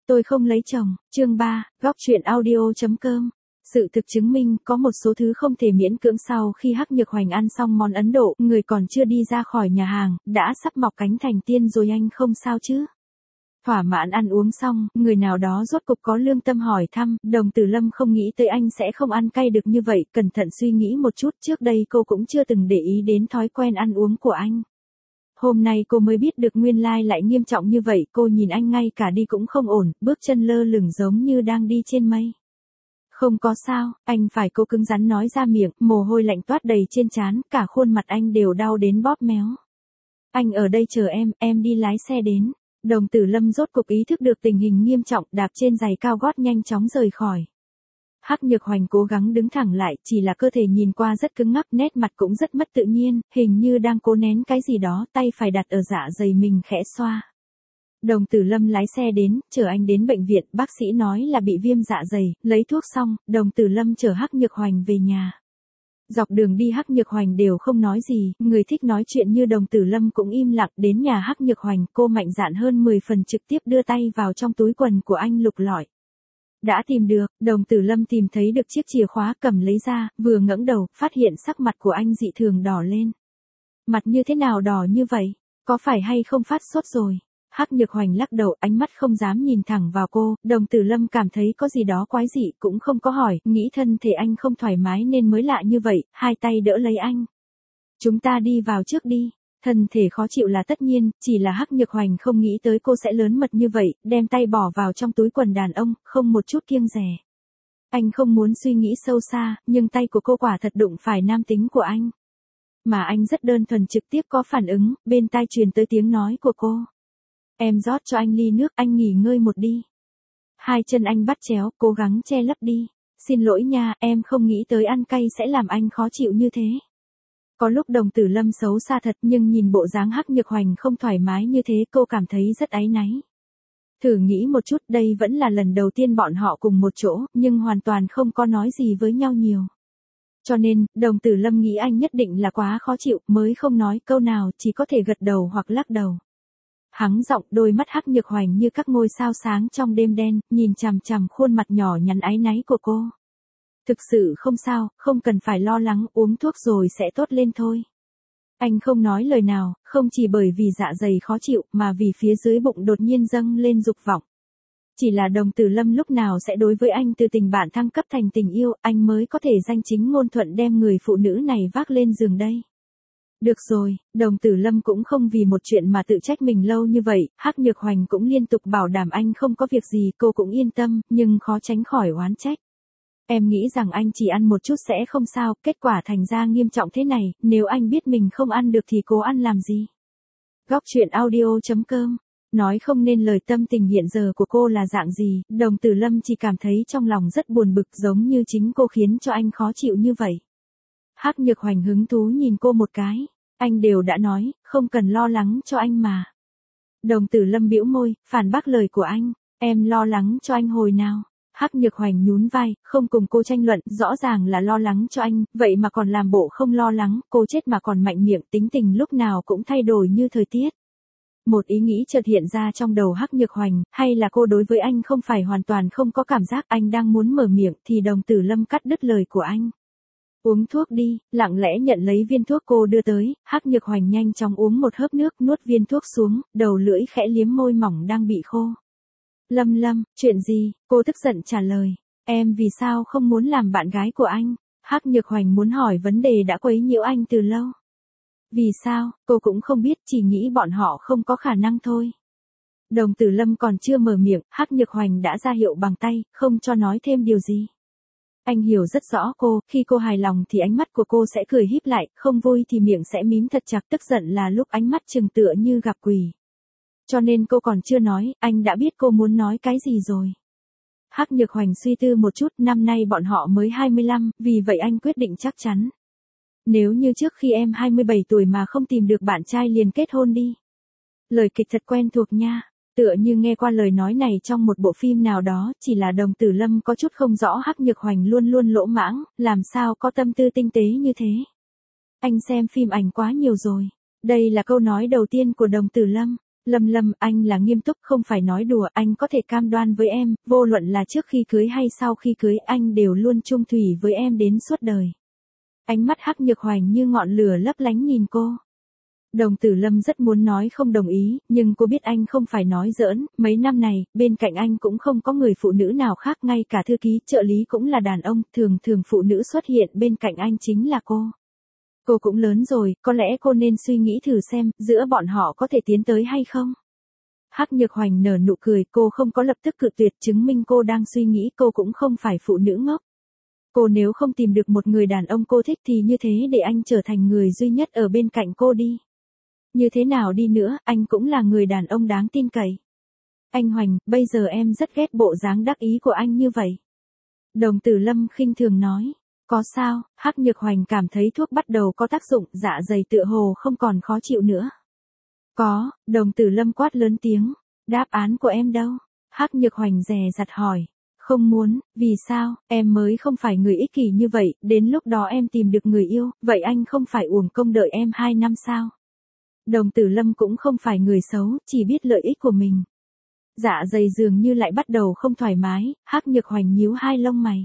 Tôi không lấy chồng, chương 3, góc chuyện audio.com. Sự thực chứng minh có một số thứ không thể miễn cưỡng. Sau khi Hắc Nhược Hoành ăn xong món Ấn Độ, người còn chưa đi ra khỏi nhà hàng, đã sắp mọc cánh thành tiên rồi. Anh không sao chứ? Thỏa mãn ăn uống xong, người nào đó rốt cục có lương tâm hỏi thăm. Đồng Tử Lâm không nghĩ tới anh sẽ không ăn cay được như vậy, cẩn thận suy nghĩ một chút, trước đây cô cũng chưa từng để ý đến thói quen ăn uống của anh. Hôm nay cô mới biết được nguyên lai lại nghiêm trọng như vậy. Cô nhìn anh ngay cả đi cũng không ổn, bước chân lơ lửng giống như đang đi trên mây. Không có sao, anh phải. Cô cứng rắn nói ra miệng, mồ hôi lạnh toát đầy trên trán, cả khuôn mặt anh đều đau đến bóp méo. Anh ở đây chờ em đi lái xe đến. Đồng Tử Lâm rốt cục ý thức được tình hình nghiêm trọng, đạp trên giày cao gót nhanh chóng rời khỏi. Hắc Nhược Hoành cố gắng đứng thẳng lại, chỉ là cơ thể nhìn qua rất cứng ngắc, nét mặt cũng rất mất tự nhiên, hình như đang cố nén cái gì đó, tay phải đặt ở dạ dày mình khẽ xoa. Đồng Tử Lâm lái xe đến, chở anh đến bệnh viện, bác sĩ nói là bị viêm dạ dày, lấy thuốc xong, Đồng Tử Lâm chở Hắc Nhược Hoành về nhà. Dọc đường đi Hắc Nhược Hoành đều không nói gì, người thích nói chuyện như Đồng Tử Lâm cũng im lặng. Đến nhà Hắc Nhược Hoành, cô mạnh dạn hơn 10 phần, trực tiếp đưa tay vào trong túi quần của anh lục lọi. Đã tìm được. Đồng Tử Lâm tìm thấy được chiếc chìa khóa, cầm lấy ra, vừa ngẩng đầu, phát hiện sắc mặt của anh dị thường đỏ lên. Mặt như thế nào đỏ như vậy? Có phải hay không phát sốt rồi? Hắc Nhược Hoành lắc đầu, ánh mắt không dám nhìn thẳng vào cô. Đồng Tử Lâm cảm thấy có gì đó quái dị, cũng không có hỏi, nghĩ thân thể anh không thoải mái nên mới lạ như vậy, hai tay đỡ lấy anh. Chúng ta đi vào trước đi. Thân thể khó chịu là tất nhiên, chỉ là Hắc Nhược Hoành không nghĩ tới cô sẽ lớn mật như vậy, đem tay bỏ vào trong túi quần đàn ông, không một chút kiêng dè. Anh không muốn suy nghĩ sâu xa, nhưng tay của cô quả thật đụng phải nam tính của anh. Mà anh rất đơn thuần, trực tiếp có phản ứng, bên tai truyền tới tiếng nói của cô. Em rót cho anh ly nước, anh nghỉ ngơi một đi. Hai chân anh bắt chéo, cố gắng che lấp đi. Xin lỗi nha, em không nghĩ tới ăn cay sẽ làm anh khó chịu như thế. Có lúc Đồng Tử Lâm xấu xa thật, nhưng nhìn bộ dáng Hắc Nhược Hoành không thoải mái như thế, cô cảm thấy rất áy náy. Thử nghĩ một chút, đây vẫn là lần đầu tiên bọn họ cùng một chỗ, nhưng hoàn toàn không có nói gì với nhau nhiều. Cho nên, Đồng Tử Lâm nghĩ anh nhất định là quá khó chịu, mới không nói câu nào, chỉ có thể gật đầu hoặc lắc đầu. Hắng giọng, đôi mắt Hắc Nhược Hoành như các ngôi sao sáng trong đêm đen, nhìn chằm chằm khuôn mặt nhỏ nhắn áy náy của cô. Thực sự không sao, không cần phải lo lắng, uống thuốc rồi sẽ tốt lên thôi. Anh không nói lời nào, không chỉ bởi vì dạ dày khó chịu, mà vì phía dưới bụng đột nhiên dâng lên dục vọng. Chỉ là Đồng Tử Lâm lúc nào sẽ đối với anh từ tình bạn thăng cấp thành tình yêu, anh mới có thể danh chính ngôn thuận đem người phụ nữ này vác lên giường đây. Được rồi, Đồng Tử Lâm cũng không vì một chuyện mà tự trách mình lâu như vậy, Hắc Nhược Hoành cũng liên tục bảo đảm anh không có việc gì, cô cũng yên tâm, nhưng khó tránh khỏi oán trách. Em nghĩ rằng anh chỉ ăn một chút sẽ không sao, kết quả thành ra nghiêm trọng thế này, nếu anh biết mình không ăn được thì cố ăn làm gì? Góc chuyện audio.com. Nói không nên lời tâm tình hiện giờ của cô là dạng gì, Đồng Tử Lâm chỉ cảm thấy trong lòng rất buồn bực, giống như chính cô khiến cho anh khó chịu như vậy. Hắc Nhược Hoành hứng thú nhìn cô một cái. Anh đều đã nói, không cần lo lắng cho anh mà. Đồng Tử Lâm bĩu môi, phản bác lời của anh. Em lo lắng cho anh hồi nào? Hắc Nhược Hoành nhún vai, không cùng cô tranh luận, rõ ràng là lo lắng cho anh, vậy mà còn làm bộ không lo lắng, cô chết mà còn mạnh miệng, tính tình lúc nào cũng thay đổi như thời tiết. Một ý nghĩ chợt hiện ra trong đầu Hắc Nhược Hoành, hay là cô đối với anh không phải hoàn toàn không có cảm giác. Anh đang muốn mở miệng thì Đồng Tử Lâm cắt đứt lời của anh. Uống thuốc đi, lặng lẽ nhận lấy viên thuốc cô đưa tới, Hắc Nhược Hoành nhanh chóng uống một hớp nước, nuốt viên thuốc xuống, đầu lưỡi khẽ liếm môi mỏng đang bị khô. Lâm, chuyện gì? Cô tức giận trả lời. Em vì sao không muốn làm bạn gái của anh? Hắc Nhược Hoành muốn hỏi vấn đề đã quấy nhiễu anh từ lâu. Vì sao? Cô cũng không biết, chỉ nghĩ bọn họ không có khả năng thôi. Đồng Tử Lâm còn chưa mở miệng, Hắc Nhược Hoành đã ra hiệu bằng tay, không cho nói thêm điều gì. Anh hiểu rất rõ cô, khi cô hài lòng thì ánh mắt của cô sẽ cười híp lại, không vui thì miệng sẽ mím thật chặt, tức giận là lúc ánh mắt trừng tựa như gặp quỷ. Cho nên cô còn chưa nói, anh đã biết cô muốn nói cái gì rồi. Hắc Nhược Hoành suy tư một chút, năm nay bọn họ mới 25, vì vậy anh quyết định chắc chắn. Nếu như trước khi em 27 tuổi mà không tìm được bạn trai liền kết hôn đi. Lời kịch thật quen thuộc nha. Tựa như nghe qua lời nói này trong một bộ phim nào đó, chỉ là Đồng Tử Lâm có chút không rõ Hắc Nhược Hoành luôn luôn lỗ mãng, làm sao có tâm tư tinh tế như thế. Anh xem phim ảnh quá nhiều rồi. Đây là câu nói đầu tiên của Đồng Tử Lâm. Lâm Lâm, anh là nghiêm túc không phải nói đùa, anh có thể cam đoan với em, vô luận là trước khi cưới hay sau khi cưới anh đều luôn chung thủy với em đến suốt đời. Ánh mắt Hắc Nhược Hoành như ngọn lửa lấp lánh nhìn cô. Đồng Tử Lâm rất muốn nói không đồng ý, nhưng cô biết anh không phải nói giỡn, mấy năm này, bên cạnh anh cũng không có người phụ nữ nào khác, ngay cả thư ký, trợ lý cũng là đàn ông, thường thường phụ nữ xuất hiện bên cạnh anh chính là cô. Cô cũng lớn rồi, có lẽ cô nên suy nghĩ thử xem, giữa bọn họ có thể tiến tới hay không? Hắc Nhược Hoành nở nụ cười, cô không có lập tức cự tuyệt, chứng minh cô đang suy nghĩ, cô cũng không phải phụ nữ ngốc. Cô nếu không tìm được một người đàn ông cô thích thì như thế để anh trở thành người duy nhất ở bên cạnh cô đi. Như thế nào đi nữa, anh cũng là người đàn ông đáng tin cậy. Anh Hoành, bây giờ em rất ghét bộ dáng đắc ý của anh như vậy. Đồng Tử Lâm khinh thường nói. Có sao? Hắc Nhược Hoành cảm thấy thuốc bắt đầu có tác dụng, dạ dày tựa hồ không còn khó chịu nữa. Có, Đồng Tử Lâm quát lớn tiếng. Đáp án của em đâu? Hắc Nhược Hoành dè dặt hỏi. Không muốn, vì sao, em mới không phải người ích kỷ như vậy, đến lúc đó em tìm được người yêu, vậy anh không phải uổng công đợi em 2 năm sao? Đồng Tử Lâm cũng không phải người xấu, chỉ biết lợi ích của mình. Dạ dày dường như lại bắt đầu không thoải mái, Hắc Nhược Hoành nhíu hai lông mày.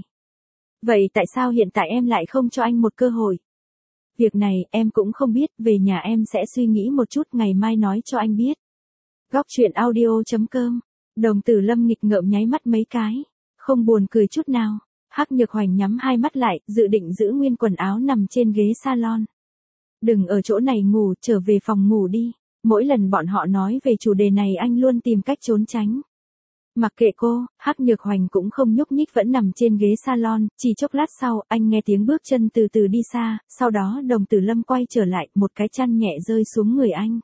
Vậy tại sao hiện tại em lại không cho anh một cơ hội? Việc này em cũng không biết, về nhà em sẽ suy nghĩ một chút, ngày mai nói cho anh biết. Góc truyện audio.com. Đồng Tử Lâm nghịch ngợm nháy mắt mấy cái, không buồn cười chút nào. Hắc Nhược Hoành nhắm hai mắt lại, dự định giữ nguyên quần áo nằm trên ghế salon. Đừng ở chỗ này ngủ, trở về phòng ngủ đi. Mỗi lần bọn họ nói về chủ đề này anh luôn tìm cách trốn tránh. Mặc kệ cô, Hắc Nhược Hoành cũng không nhúc nhích vẫn nằm trên ghế salon, chỉ chốc lát sau, anh nghe tiếng bước chân từ từ đi xa, sau đó Đồng Tử Lâm quay trở lại, một cái chăn nhẹ rơi xuống người anh.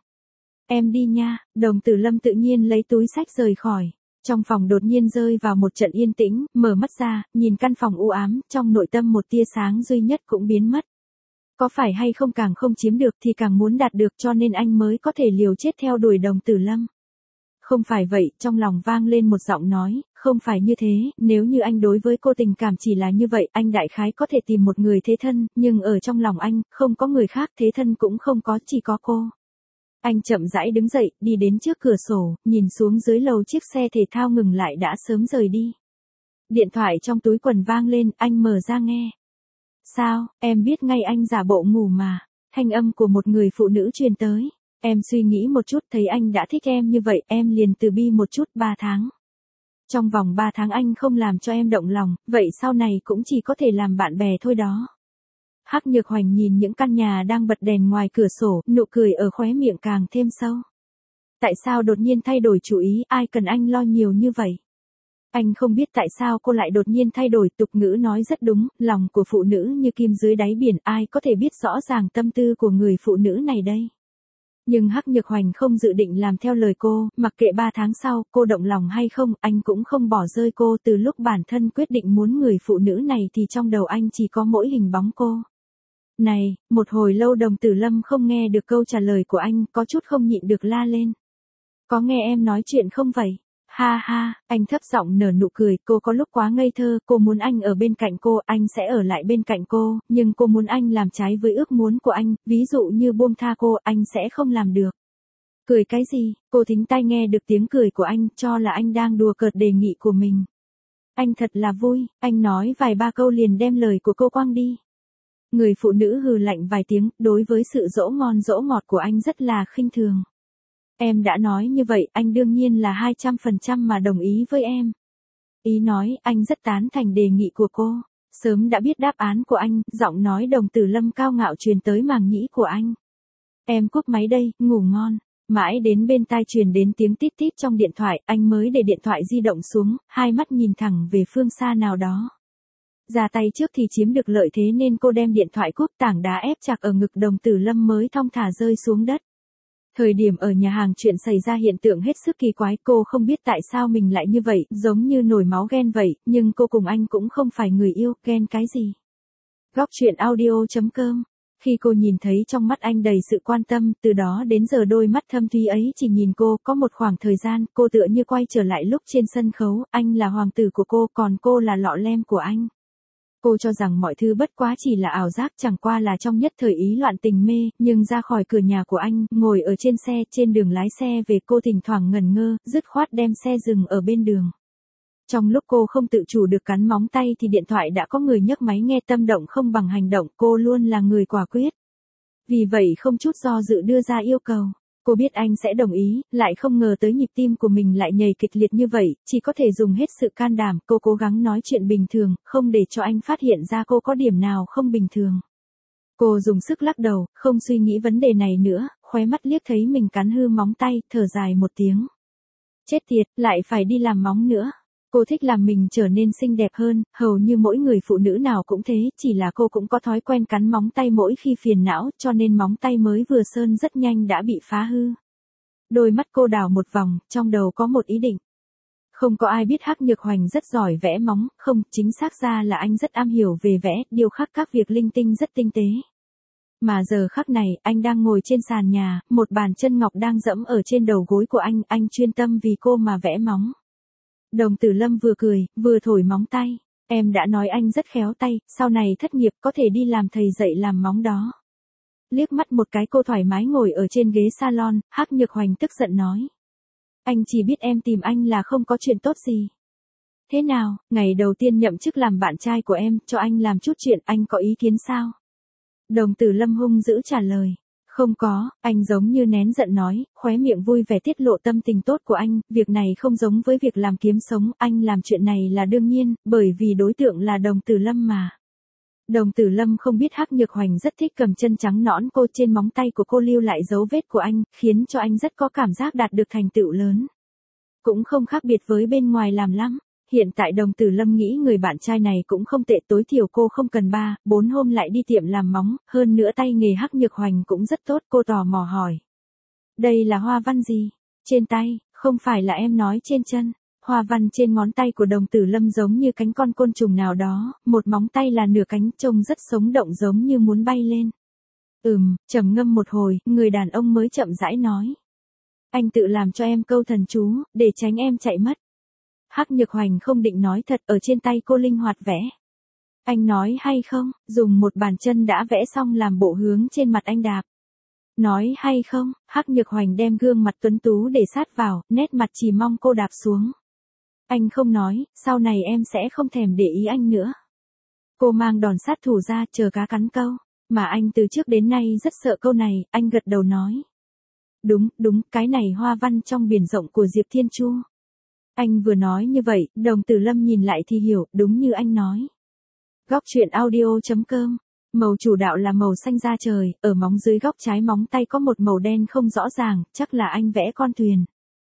Em đi nha, Đồng Tử Lâm tự nhiên lấy túi xách rời khỏi. Trong phòng đột nhiên rơi vào một trận yên tĩnh, mở mắt ra, nhìn căn phòng u ám, trong nội tâm một tia sáng duy nhất cũng biến mất. Có phải hay không càng không chiếm được thì càng muốn đạt được, cho nên anh mới có thể liều chết theo đuổi Đồng Tử Lâm. Không phải vậy, trong lòng vang lên một giọng nói, không phải như thế, nếu như anh đối với cô tình cảm chỉ là như vậy, anh đại khái có thể tìm một người thế thân, nhưng ở trong lòng anh, không có người khác, thế thân cũng không có, chỉ có cô. Anh chậm rãi đứng dậy, đi đến trước cửa sổ, nhìn xuống dưới lầu chiếc xe thể thao ngừng lại đã sớm rời đi. Điện thoại trong túi quần vang lên, anh mở ra nghe. Sao, em biết ngay anh giả bộ ngủ mà. Thanh âm của một người phụ nữ truyền tới. Em suy nghĩ một chút, thấy anh đã thích em như vậy, em liền từ bi một chút. 3 tháng. Trong vòng 3 tháng anh không làm cho em động lòng, vậy sau này cũng chỉ có thể làm bạn bè thôi đó. Hắc Nhược Hoành nhìn những căn nhà đang bật đèn ngoài cửa sổ, nụ cười ở khóe miệng càng thêm sâu. Tại sao đột nhiên thay đổi chủ ý, ai cần anh lo nhiều như vậy? Anh không biết tại sao cô lại đột nhiên thay đổi, tục ngữ nói rất đúng, lòng của phụ nữ như kim dưới đáy biển, ai có thể biết rõ ràng tâm tư của người phụ nữ này đây. Nhưng Hắc Nhược Hoành không dự định làm theo lời cô, mặc kệ 3 tháng sau, cô động lòng hay không, anh cũng không bỏ rơi cô. Từ lúc bản thân quyết định muốn người phụ nữ này thì trong đầu anh chỉ có mỗi hình bóng cô. Này, một hồi lâu Đồng Tử Lâm không nghe được câu trả lời của anh, có chút không nhịn được la lên. Có nghe em nói chuyện không vậy? Ha ha, anh thấp giọng nở nụ cười, cô có lúc quá ngây thơ, cô muốn anh ở bên cạnh cô, anh sẽ ở lại bên cạnh cô, nhưng cô muốn anh làm trái với ước muốn của anh, ví dụ như buông tha cô, anh sẽ không làm được. Cười cái gì? Cô thính tai nghe được tiếng cười của anh, cho là anh đang đùa cợt đề nghị của mình. Anh thật là vui, anh nói vài ba câu liền đem lời của cô quăng đi. Người phụ nữ hừ lạnh vài tiếng, đối với sự dỗ ngon dỗ ngọt của anh rất là khinh thường. Em đã nói như vậy, anh đương nhiên là 200% mà đồng ý với em. Ý nói, anh rất tán thành đề nghị của cô. Sớm đã biết đáp án của anh, giọng nói Đồng Tử Lâm cao ngạo truyền tới màng nhĩ của anh. Em cúp máy đây, ngủ ngon. Mãi đến bên tai truyền đến tiếng tít tít trong điện thoại, anh mới để điện thoại di động xuống, hai mắt nhìn thẳng về phương xa nào đó. Ra tay trước thì chiếm được lợi thế nên cô đem điện thoại cúp, tảng đá ép chặt ở ngực Đồng Tử Lâm mới thong thả rơi xuống đất. Thời điểm ở nhà hàng chuyện xảy ra hiện tượng hết sức kỳ quái, cô không biết tại sao mình lại như vậy, giống như nổi máu ghen vậy, nhưng cô cùng anh cũng không phải người yêu, ghen cái gì. Góc truyện audio.com. Khi cô nhìn thấy trong mắt anh đầy sự quan tâm, từ đó đến giờ đôi mắt thâm thúy ấy chỉ nhìn cô, có một khoảng thời gian, cô tựa như quay trở lại lúc trên sân khấu, anh là hoàng tử của cô, còn cô là lọ lem của anh. Cô cho rằng mọi thứ bất quá chỉ là ảo giác, chẳng qua là trong nhất thời ý loạn tình mê, nhưng ra khỏi cửa nhà của anh, ngồi ở trên xe, trên đường lái xe về cô thỉnh thoảng ngẩn ngơ, dứt khoát đem xe dừng ở bên đường. Trong lúc cô không tự chủ được cắn móng tay thì điện thoại đã có người nhấc máy nghe, tâm động không bằng hành động, cô luôn là người quả quyết. Vì vậy không chút do dự đưa ra yêu cầu. Cô biết anh sẽ đồng ý, lại không ngờ tới nhịp tim của mình lại nhảy kịch liệt như vậy, chỉ có thể dùng hết sự can đảm, cô cố gắng nói chuyện bình thường, không để cho anh phát hiện ra cô có điểm nào không bình thường. Cô dùng sức lắc đầu, không suy nghĩ vấn đề này nữa, khóe mắt liếc thấy mình cắn hư móng tay, thở dài một tiếng. Chết tiệt, lại phải đi làm móng nữa. Cô thích làm mình trở nên xinh đẹp hơn, hầu như mỗi người phụ nữ nào cũng thế, chỉ là cô cũng có thói quen cắn móng tay mỗi khi phiền não, cho nên móng tay mới vừa sơn rất nhanh đã bị phá hư. Đôi mắt cô đảo một vòng, trong đầu có một ý định. Không có ai biết Hắc Nhược Hoành rất giỏi vẽ móng, không, chính xác ra là anh rất am hiểu về vẽ, điêu khắc các việc linh tinh rất tinh tế. Mà giờ khắc này, anh đang ngồi trên sàn nhà, một bàn chân ngọc đang dẫm ở trên đầu gối của anh chuyên tâm vì cô mà vẽ móng. Đồng Tử Lâm vừa cười, vừa thổi móng tay. Em đã nói anh rất khéo tay, sau này thất nghiệp có thể đi làm thầy dạy làm móng đó. Liếc mắt một cái cô thoải mái ngồi ở trên ghế salon, Hắc Nhược Hoành tức giận nói. Anh chỉ biết em tìm anh là không có chuyện tốt gì. Thế nào, ngày đầu tiên nhậm chức làm bạn trai của em, cho anh làm chút chuyện, anh có ý kiến sao? Đồng Tử Lâm hung dữ trả lời. Không có, anh giống như nén giận nói, khóe miệng vui vẻ tiết lộ tâm tình tốt của anh, việc này không giống với việc làm kiếm sống, anh làm chuyện này là đương nhiên, bởi vì đối tượng là Đồng Tử Lâm mà. Đồng Tử Lâm không biết Hắc Nhược Hoành rất thích cầm chân trắng nõn cô, trên móng tay của cô lưu lại dấu vết của anh, khiến cho anh rất có cảm giác đạt được thành tựu lớn. Cũng không khác biệt với bên ngoài làm lắm. Hiện tại Đồng Tử Lâm nghĩ người bạn trai này cũng không tệ, tối thiểu cô không cần 3-4 hôm lại đi tiệm làm móng, hơn nữa tay nghề Hắc Nhược Hoành cũng rất tốt, cô tò mò hỏi. Đây là hoa văn gì? Trên tay, không phải là em nói trên chân. Hoa văn trên ngón tay của Đồng Tử Lâm giống như cánh con côn trùng nào đó, một móng tay là nửa cánh, trông rất sống động giống như muốn bay lên. Trầm ngâm một hồi, người đàn ông mới chậm rãi nói. Anh tự làm cho em câu thần chú, để tránh em chạy mất. Hắc Nhược Hoành không định nói thật, ở trên tay cô linh hoạt vẽ. Anh nói hay không, dùng một bàn chân đã vẽ xong làm bộ hướng trên mặt anh đạp. Nói hay không, Hắc Nhược Hoành đem gương mặt tuấn tú để sát vào, nét mặt chỉ mong cô đạp xuống. Anh không nói, sau này em sẽ không thèm để ý anh nữa. Cô mang đòn sát thủ ra, chờ cá cắn câu, mà anh từ trước đến nay rất sợ câu này, anh gật đầu nói. Đúng, cái này hoa văn trong biển rộng của Diệp Thiên Chu. Anh vừa nói như vậy, Đồng Tử Lâm nhìn lại thì hiểu, đúng như anh nói. Góc truyện audio.com. Màu chủ đạo là màu xanh da trời, ở móng dưới góc trái móng tay có một màu đen không rõ ràng, chắc là anh vẽ con thuyền.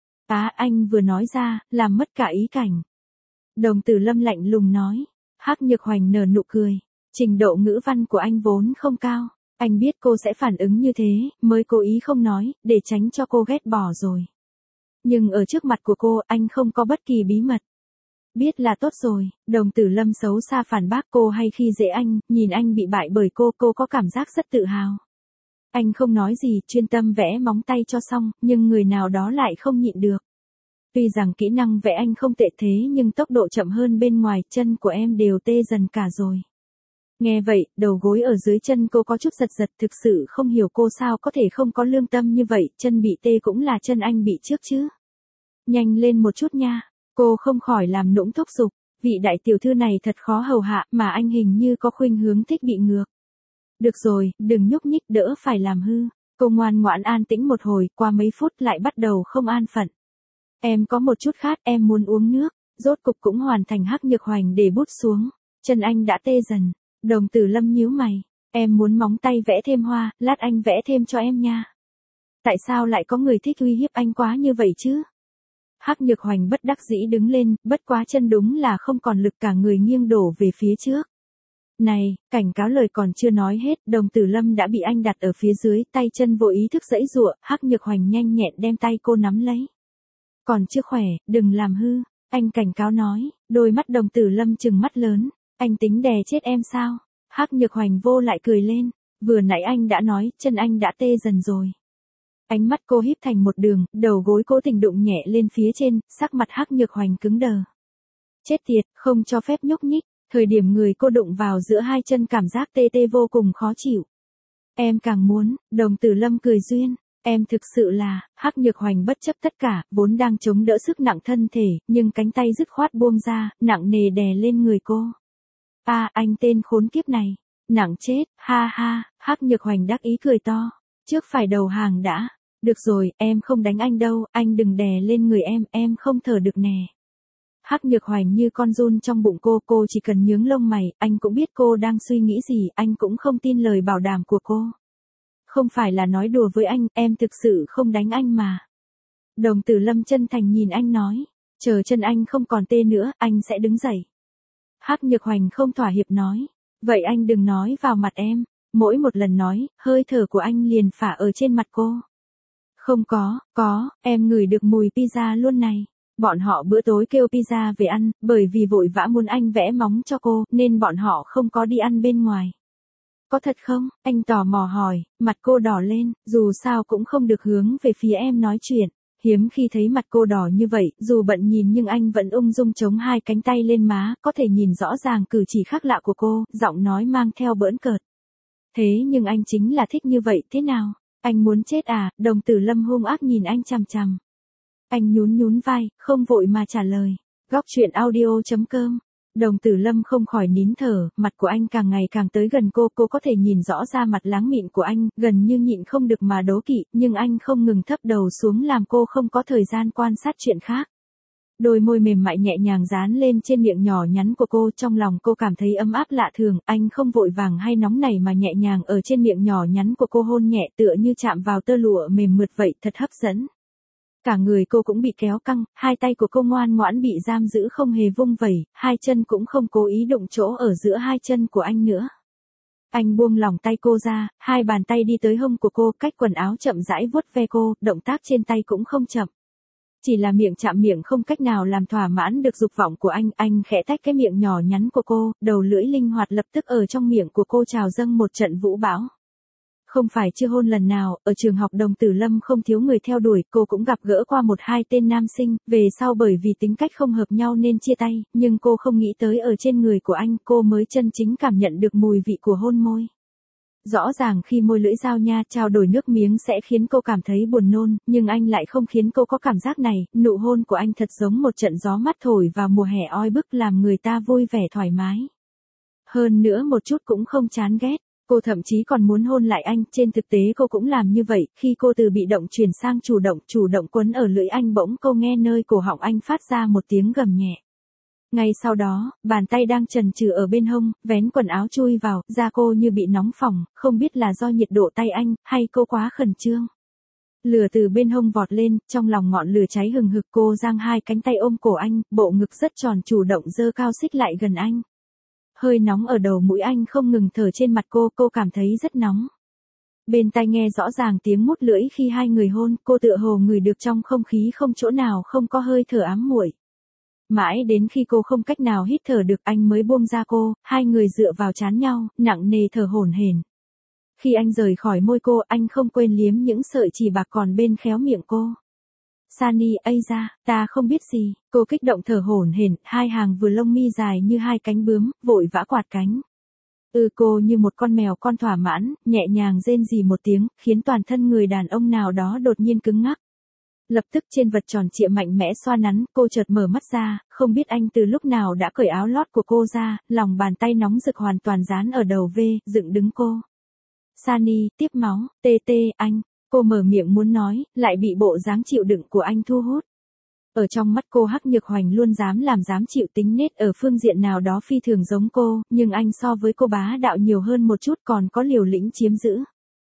Anh vừa nói ra, làm mất cả ý cảnh. Đồng Tử Lâm lạnh lùng nói. Hắc Nhược Hoành nở nụ cười. Trình độ ngữ văn của anh vốn không cao. Anh biết cô sẽ phản ứng như thế, mới cố ý không nói, để tránh cho cô ghét bỏ rồi. Nhưng ở trước mặt của cô, anh không có bất kỳ bí mật. Biết là tốt rồi, Đồng Tử Lâm xấu xa phản bác cô hay khi dễ anh, nhìn anh bị bại bởi cô có cảm giác rất tự hào. Anh không nói gì, chuyên tâm vẽ móng tay cho xong, nhưng người nào đó lại không nhịn được. Tuy rằng kỹ năng vẽ anh không tệ thế nhưng tốc độ chậm hơn bên ngoài, chân của em đều tê dần cả rồi. Nghe vậy, đầu gối ở dưới chân cô có chút giật, thực sự không hiểu cô sao có thể không có lương tâm như vậy, chân bị tê cũng là chân anh bị trước chứ. Nhanh lên một chút nha, cô không khỏi làm nũng thúc giục, vị đại tiểu thư này thật khó hầu hạ mà anh hình như có khuynh hướng thích bị ngược. Được rồi, đừng nhúc nhích đỡ phải làm hư, cô ngoan ngoãn an tĩnh một hồi, qua mấy phút lại bắt đầu không an phận. Em có một chút khát, em muốn uống nước, rốt cục cũng hoàn thành. Hắc Nhược Hoành để bút xuống, chân anh đã tê dần. Đồng Tử Lâm nhíu mày, em muốn móng tay vẽ thêm hoa, lát anh vẽ thêm cho em nha. Tại sao lại có người thích uy hiếp anh quá như vậy chứ? Hắc Nhược Hoành bất đắc dĩ đứng lên, bất quá chân đúng là không còn lực, cả người nghiêng đổ về phía trước. Này, cảnh cáo lời còn chưa nói hết, Đồng Tử Lâm đã bị anh đặt ở phía dưới, tay chân vô ý thức giãy giụa, Hắc Nhược Hoành nhanh nhẹn đem tay cô nắm lấy. Còn chưa khỏe, đừng làm hư, anh cảnh cáo nói, đôi mắt Đồng Tử Lâm trừng mắt lớn, anh tính đè chết em sao? Hắc Nhược Hoành vô lại cười lên, vừa nãy anh đã nói, chân anh đã tê dần rồi. Ánh mắt cô híp thành một đường, đầu gối cố tình đụng nhẹ lên phía trên, sắc mặt Hắc Nhược Hoành cứng đờ. Chết tiệt, không cho phép nhúc nhích. Thời điểm người cô đụng vào giữa hai chân cảm giác tê tê vô cùng khó chịu. Em càng muốn, Đồng Tử Lâm cười duyên. Em thực sự là, Hắc Nhược Hoành bất chấp tất cả, vốn đang chống đỡ sức nặng thân thể, nhưng cánh tay dứt khoát buông ra, nặng nề đè lên người cô. Anh tên khốn kiếp này. Nặng chết, ha ha, Hắc Nhược Hoành đắc ý cười to. Trước phải đầu hàng đã. Được rồi, em không đánh anh đâu, anh đừng đè lên người em không thở được nè. Hắc Nhược Hoành như con giun trong bụng cô chỉ cần nhướng lông mày, anh cũng biết cô đang suy nghĩ gì, anh cũng không tin lời bảo đảm của cô. Không phải là nói đùa với anh, em thực sự không đánh anh mà. Đồng Tử Lâm chân thành nhìn anh nói, chờ chân anh không còn tê nữa, anh sẽ đứng dậy. Hắc Nhược Hoành không thỏa hiệp nói, vậy anh đừng nói vào mặt em. Mỗi một lần nói, hơi thở của anh liền phả ở trên mặt cô. Không có, em ngửi được mùi pizza luôn này. Bọn họ bữa tối kêu pizza về ăn, bởi vì vội vã muốn anh vẽ móng cho cô, nên bọn họ không có đi ăn bên ngoài. Có thật không? Anh tò mò hỏi, mặt cô đỏ lên, dù sao cũng không được hướng về phía em nói chuyện. Hiếm khi thấy mặt cô đỏ như vậy, dù bận nhìn nhưng anh vẫn ung dung chống hai cánh tay lên má, có thể nhìn rõ ràng cử chỉ khác lạ của cô, giọng nói mang theo bỡn cợt. Thế nhưng anh chính là thích như vậy thế nào? Anh muốn chết à? Đồng Tử Lâm hung ác nhìn anh chằm chằm. Anh nhún vai, không vội mà trả lời. Góc truyện audio.com. Đồng Tử Lâm không khỏi nín thở, mặt của anh càng ngày càng tới gần cô có thể nhìn rõ ra mặt láng mịn của anh, gần như nhịn không được mà đố kỵ, nhưng anh không ngừng thấp đầu xuống làm cô không có thời gian quan sát chuyện khác. Đôi môi mềm mại nhẹ nhàng dán lên trên miệng nhỏ nhắn của cô, trong lòng cô cảm thấy ấm áp lạ thường, anh không vội vàng hay nóng nảy mà nhẹ nhàng ở trên miệng nhỏ nhắn của cô hôn nhẹ tựa như chạm vào tơ lụa mềm mượt vậy, thật hấp dẫn. Cả người cô cũng bị kéo căng, hai tay của cô ngoan ngoãn bị giam giữ không hề vung vẩy, hai chân cũng không cố ý đụng chỗ ở giữa hai chân của anh nữa. Anh buông lỏng tay cô ra, hai bàn tay đi tới hông của cô, cách quần áo chậm rãi vuốt ve cô, động tác trên tay cũng không chậm. Chỉ là miệng chạm miệng không cách nào làm thỏa mãn được dục vọng của anh khẽ tách cái miệng nhỏ nhắn của cô, đầu lưỡi linh hoạt lập tức ở trong miệng của cô trào dâng một trận vũ bão. Không phải chưa hôn lần nào, ở trường học Đồng Tử Lâm không thiếu người theo đuổi, cô cũng gặp gỡ qua một hai tên nam sinh, về sau bởi vì tính cách không hợp nhau nên chia tay, nhưng cô không nghĩ tới ở trên người của anh, cô mới chân chính cảm nhận được mùi vị của hôn môi. Rõ ràng khi môi lưỡi giao nha trao đổi nước miếng sẽ khiến cô cảm thấy buồn nôn, nhưng anh lại không khiến cô có cảm giác này, nụ hôn của anh thật giống một trận gió mát thổi vào mùa hè oi bức làm người ta vui vẻ thoải mái. Hơn nữa một chút cũng không chán ghét. Cô thậm chí còn muốn hôn lại anh, trên thực tế cô cũng làm như vậy, khi cô từ bị động chuyển sang chủ động quấn ở lưỡi anh bỗng cô nghe nơi cổ họng anh phát ra một tiếng gầm nhẹ. Ngay sau đó, bàn tay đang chần chừ ở bên hông, vén quần áo chui vào, da cô như bị nóng phỏng, không biết là do nhiệt độ tay anh, hay cô quá khẩn trương. Lửa từ bên hông vọt lên, trong lòng ngọn lửa cháy hừng hực cô giang hai cánh tay ôm cổ anh, bộ ngực rất tròn chủ động dơ cao xích lại gần anh. Hơi nóng ở đầu mũi anh không ngừng thở trên mặt cô cảm thấy rất nóng. Bên tai nghe rõ ràng tiếng mút lưỡi khi hai người hôn, cô tựa hồ ngửi được trong không khí không chỗ nào không có hơi thở ám muội. Mãi đến khi cô không cách nào hít thở được anh mới buông ra cô, hai người dựa vào trán nhau, nặng nề thở hổn hển. Khi anh rời khỏi môi cô, anh không quên liếm những sợi chỉ bạc còn bên khéo miệng cô. Sunny, ây da, ta không biết gì, cô kích động thở hổn hển, hai hàng vừa lông mi dài như hai cánh bướm, vội vã quạt cánh. Cô như một con mèo con thỏa mãn, nhẹ nhàng rên rỉ một tiếng, khiến toàn thân người đàn ông nào đó đột nhiên cứng ngắc. Lập tức trên vật tròn trịa mạnh mẽ xoa nắn, cô chợt mở mắt ra, không biết anh từ lúc nào đã cởi áo lót của cô ra, lòng bàn tay nóng rực hoàn toàn dán ở đầu dựng đứng cô. Sunny, tiếp máu, anh. Cô mở miệng muốn nói, lại bị bộ dáng chịu đựng của anh thu hút. Ở trong mắt cô Hắc Nhược Hoành luôn dám chịu tính nết ở phương diện nào đó phi thường giống cô, nhưng anh so với cô bá đạo nhiều hơn một chút còn có liều lĩnh chiếm giữ.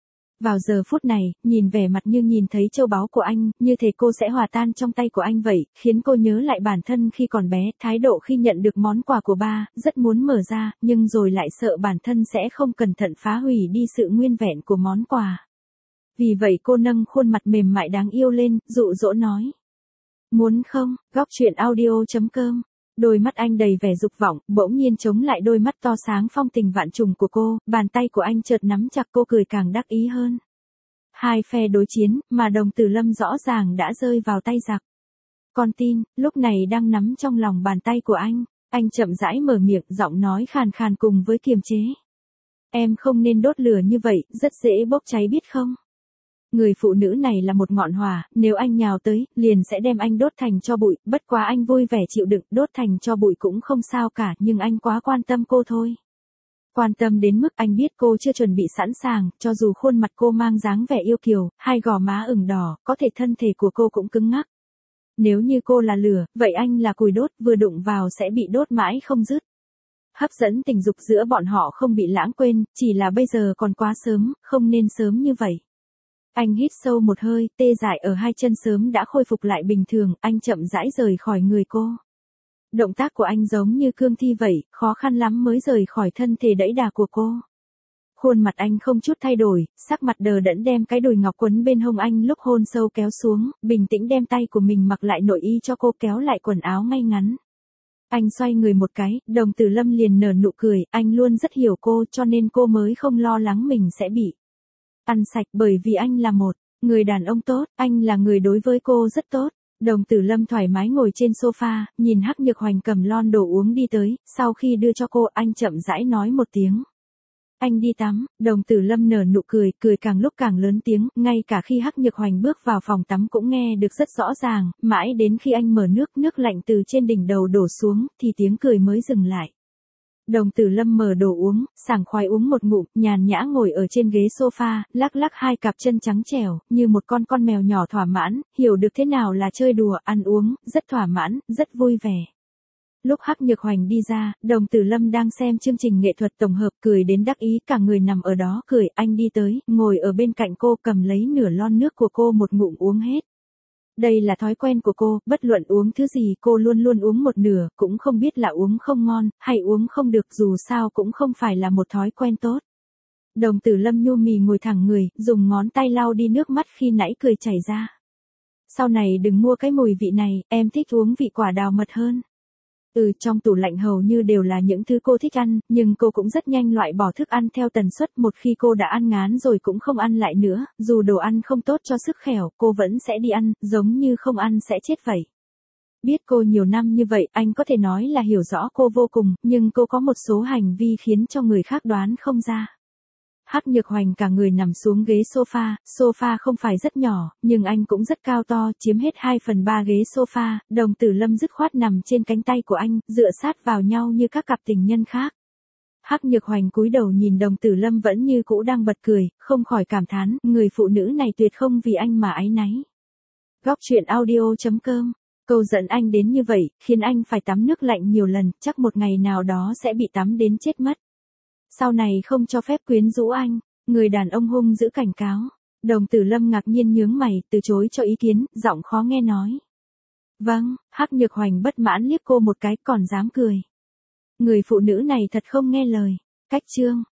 Vào giờ phút này, nhìn vẻ mặt như nhìn thấy châu báu của anh, như thể cô sẽ hòa tan trong tay của anh vậy, khiến cô nhớ lại bản thân khi còn bé, thái độ khi nhận được món quà của ba, rất muốn mở ra, nhưng rồi lại sợ bản thân sẽ không cẩn thận phá hủy đi sự nguyên vẹn của món quà. Vì vậy cô nâng khuôn mặt mềm mại đáng yêu lên, dụ dỗ nói. Muốn không? Góc truyện audio.com. Đôi mắt anh đầy vẻ dục vọng, bỗng nhiên chống lại đôi mắt to sáng phong tình vạn trùng của cô, bàn tay của anh chợt nắm chặt cô cười càng đắc ý hơn. Hai phe đối chiến, mà Đồng Tử Lâm rõ ràng đã rơi vào tay giặc. Con tin, lúc này đang nắm trong lòng bàn tay của anh. Anh chậm rãi mở miệng, giọng nói khàn khàn cùng với kiềm chế. Em không nên đốt lửa như vậy, rất dễ bốc cháy biết không? Người phụ nữ này là một ngọn hỏa, nếu anh nhào tới, liền sẽ đem anh đốt thành tro bụi, bất quá anh vui vẻ chịu đựng, đốt thành tro bụi cũng không sao cả, nhưng anh quá quan tâm cô thôi. Quan tâm đến mức anh biết cô chưa chuẩn bị sẵn sàng, cho dù khuôn mặt cô mang dáng vẻ yêu kiều, hai gò má ửng đỏ, có thể thân thể của cô cũng cứng ngắc. Nếu như cô là lửa, vậy anh là củi đốt, vừa đụng vào sẽ bị đốt mãi không dứt. Hấp dẫn tình dục giữa bọn họ không bị lãng quên, chỉ là bây giờ còn quá sớm, không nên sớm như vậy. Anh hít sâu một hơi, tê dại ở hai chân sớm đã khôi phục lại bình thường, anh chậm rãi rời khỏi người cô. Động tác của anh giống như cương thi vậy, khó khăn lắm mới rời khỏi thân thể đẫy đà của cô. Khuôn mặt anh không chút thay đổi, sắc mặt đờ đẫn đem cái đùi ngọc quấn bên hông anh lúc hôn sâu kéo xuống, bình tĩnh đem tay của mình mặc lại nội y cho cô, kéo lại quần áo ngay ngắn. Anh xoay người một cái, Đồng Tử Lâm liền nở nụ cười, anh luôn rất hiểu cô cho nên cô mới không lo lắng mình sẽ bị ăn sạch, bởi vì anh là một người đàn ông tốt, anh là người đối với cô rất tốt. Đồng Tử Lâm thoải mái ngồi trên sofa, nhìn Hắc Nhược Hoành cầm lon đồ uống đi tới, sau khi đưa cho cô, anh chậm rãi nói một tiếng. Anh đi tắm. Đồng Tử Lâm nở nụ cười, cười càng lúc càng lớn tiếng, ngay cả khi Hắc Nhược Hoành bước vào phòng tắm cũng nghe được rất rõ ràng, mãi đến khi anh mở nước lạnh từ trên đỉnh đầu đổ xuống, thì tiếng cười mới dừng lại. Đồng Tử Lâm mở đồ uống, sảng khoái uống một ngụm, nhàn nhã ngồi ở trên ghế sofa, lắc lắc hai cặp chân trắng trẻo, như một con mèo nhỏ thỏa mãn, hiểu được thế nào là chơi đùa, ăn uống, rất thỏa mãn, rất vui vẻ. Lúc Hắc Nhược Hoành đi ra, Đồng Tử Lâm đang xem chương trình nghệ thuật tổng hợp, cười đến đắc ý, cả người nằm ở đó cười, anh đi tới, ngồi ở bên cạnh cô, cầm lấy nửa lon nước của cô một ngụm uống hết. Đây là thói quen của cô, bất luận uống thứ gì cô luôn luôn uống một nửa, cũng không biết là uống không ngon, hay uống không được, dù sao cũng không phải là một thói quen tốt. Đồng Tử Lâm nhu mì ngồi thẳng người, dùng ngón tay lau đi nước mắt khi nãy cười chảy ra. Sau này đừng mua cái mùi vị này, em thích uống vị quả đào mật hơn. Trong tủ lạnh hầu như đều là những thứ cô thích ăn, nhưng cô cũng rất nhanh loại bỏ thức ăn theo tần suất, một khi cô đã ăn ngán rồi cũng không ăn lại nữa, dù đồ ăn không tốt cho sức khỏe, cô vẫn sẽ đi ăn, giống như không ăn sẽ chết vậy. Biết cô nhiều năm như vậy, anh có thể nói là hiểu rõ cô vô cùng, nhưng cô có một số hành vi khiến cho người khác đoán không ra. Hắc Nhược Hoành cả người nằm xuống ghế sofa không phải rất nhỏ, nhưng anh cũng rất cao to, chiếm hết 2/3 ghế sofa, Đồng Tử Lâm dứt khoát nằm trên cánh tay của anh, dựa sát vào nhau như các cặp tình nhân khác. Hắc Nhược Hoành cúi đầu nhìn Đồng Tử Lâm vẫn như cũ đang bật cười, không khỏi cảm thán, người phụ nữ này tuyệt không vì anh mà áy náy. Góc truyện audio.com. Câu dẫn anh đến như vậy, khiến anh phải tắm nước lạnh nhiều lần, chắc một ngày nào đó sẽ bị tắm đến chết mất. Sau này không cho phép quyến rũ anh, người đàn ông hung dữ cảnh cáo. Đồng Tử Lâm ngạc nhiên nhướng mày, từ chối cho ý kiến, giọng khó nghe nói. Vâng. Hắc Nhược Hoành bất mãn liếc cô một cái, còn dám cười. Người phụ nữ này thật không nghe lời. Cách chương.